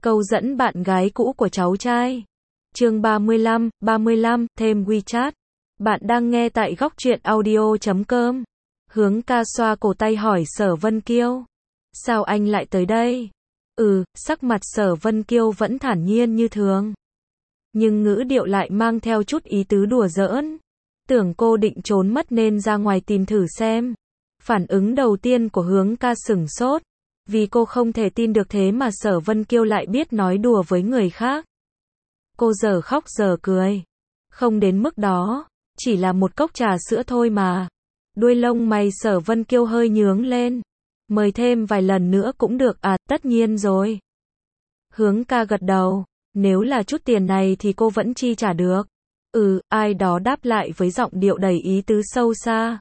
Câu dẫn bạn gái cũ của cháu trai. Chương 35, thêm WeChat. Bạn đang nghe tại góc truyện audio.com. Hướng ca xoa cổ tay hỏi Sở Vân Kiêu. Sao anh lại tới đây? Sắc mặt Sở Vân Kiêu vẫn thản nhiên như thường. Nhưng ngữ điệu lại mang theo chút ý tứ đùa giỡn. Tưởng cô định trốn mất nên ra ngoài tìm thử xem. Phản ứng đầu tiên của Hướng ca sửng sốt. Vì cô không thể tin được thế mà Sở Vân Kiêu lại biết nói đùa với người khác. Cô giờ khóc giờ cười. Không đến mức đó, chỉ là một cốc trà sữa thôi mà. Đuôi lông mày Sở Vân Kiêu hơi nhướng lên. Mời thêm vài lần nữa cũng được à, tất nhiên rồi. Hướng ca gật đầu, nếu là chút tiền này thì cô vẫn chi trả được. Ai đó đáp lại với giọng điệu đầy ý tứ sâu xa.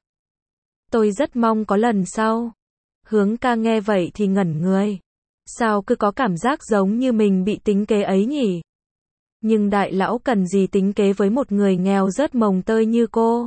Tôi rất mong có lần sau. Hướng ca nghe vậy thì ngẩn người. Sao cứ có cảm giác giống như mình bị tính kế ấy nhỉ? Nhưng đại lão cần gì tính kế với một người nghèo rớt mồng tơi như cô?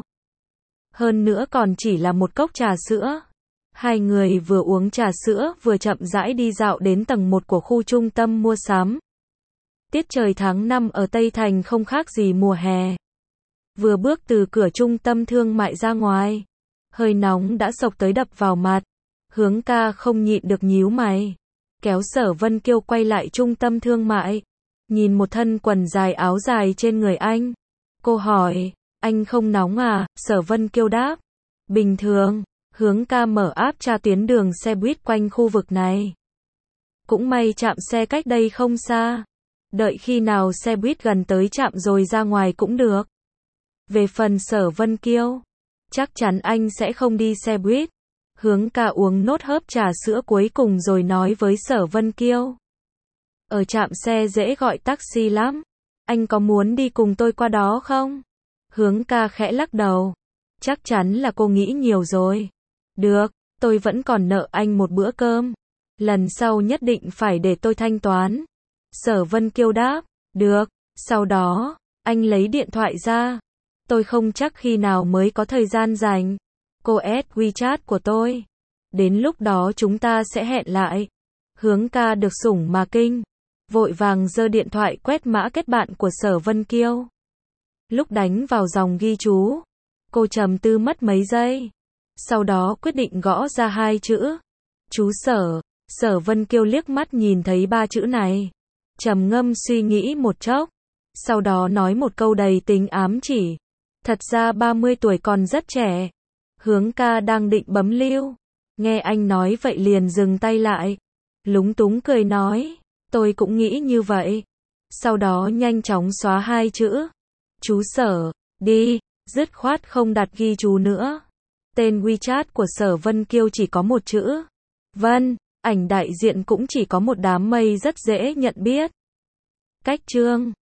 Hơn nữa còn chỉ là một cốc trà sữa. Hai người vừa uống trà sữa vừa chậm rãi đi dạo đến tầng 1 của khu trung tâm mua sắm. Tiết trời tháng 5 ở Tây Thành không khác gì mùa hè. Vừa bước từ cửa trung tâm thương mại ra ngoài, hơi nóng đã xộc tới đập vào mặt. Hướng ca không nhịn được nhíu mày. Kéo Sở Vân Kiêu quay lại trung tâm thương mại. Nhìn một thân quần dài áo dài trên người anh. Cô hỏi, anh không nóng à? Sở Vân Kiêu đáp, bình thường. Hướng ca mở app tra tuyến đường xe buýt quanh khu vực này. Cũng may trạm xe cách đây không xa. Đợi khi nào xe buýt gần tới trạm rồi ra ngoài cũng được. Về phần Sở Vân Kiêu, chắc chắn anh sẽ không đi xe buýt. Hướng ca uống nốt hớp trà sữa cuối cùng rồi nói với Sở Vân Kiêu. Ở trạm xe dễ gọi taxi lắm. Anh có muốn đi cùng tôi qua đó không? Hướng ca khẽ lắc đầu. Chắc chắn là cô nghĩ nhiều rồi. Được, tôi vẫn còn nợ anh một bữa cơm. Lần sau nhất định phải để tôi thanh toán. Sở Vân Kiêu đáp. Được, sau đó, anh lấy điện thoại ra. Tôi không chắc khi nào mới có thời gian rảnh. Cô add WeChat của tôi. Đến lúc đó chúng ta sẽ hẹn lại. Hướng ca được sủng mà kinh. Vội vàng giơ điện thoại quét mã kết bạn của Sở Vân Kiêu. Lúc đánh vào dòng ghi chú, cô trầm tư mất mấy giây. Sau đó quyết định gõ ra 2 chữ. Chú Sở. Sở Vân Kiêu liếc mắt nhìn thấy 3 chữ này. Trầm ngâm suy nghĩ một chốc. Sau đó nói một câu đầy tính ám chỉ. Thật ra 30 tuổi còn rất trẻ. Hướng ca đang định bấm lưu. Nghe anh nói vậy liền dừng tay lại. Lúng túng cười nói. Tôi cũng nghĩ như vậy. Sau đó nhanh chóng xóa 2 chữ. Chú Sở. Đi. Dứt khoát không đặt ghi chú nữa. Tên WeChat của Sở Vân Kiêu chỉ có một chữ. Vân. Ảnh đại diện cũng chỉ có một đám mây rất dễ nhận biết. Cách chương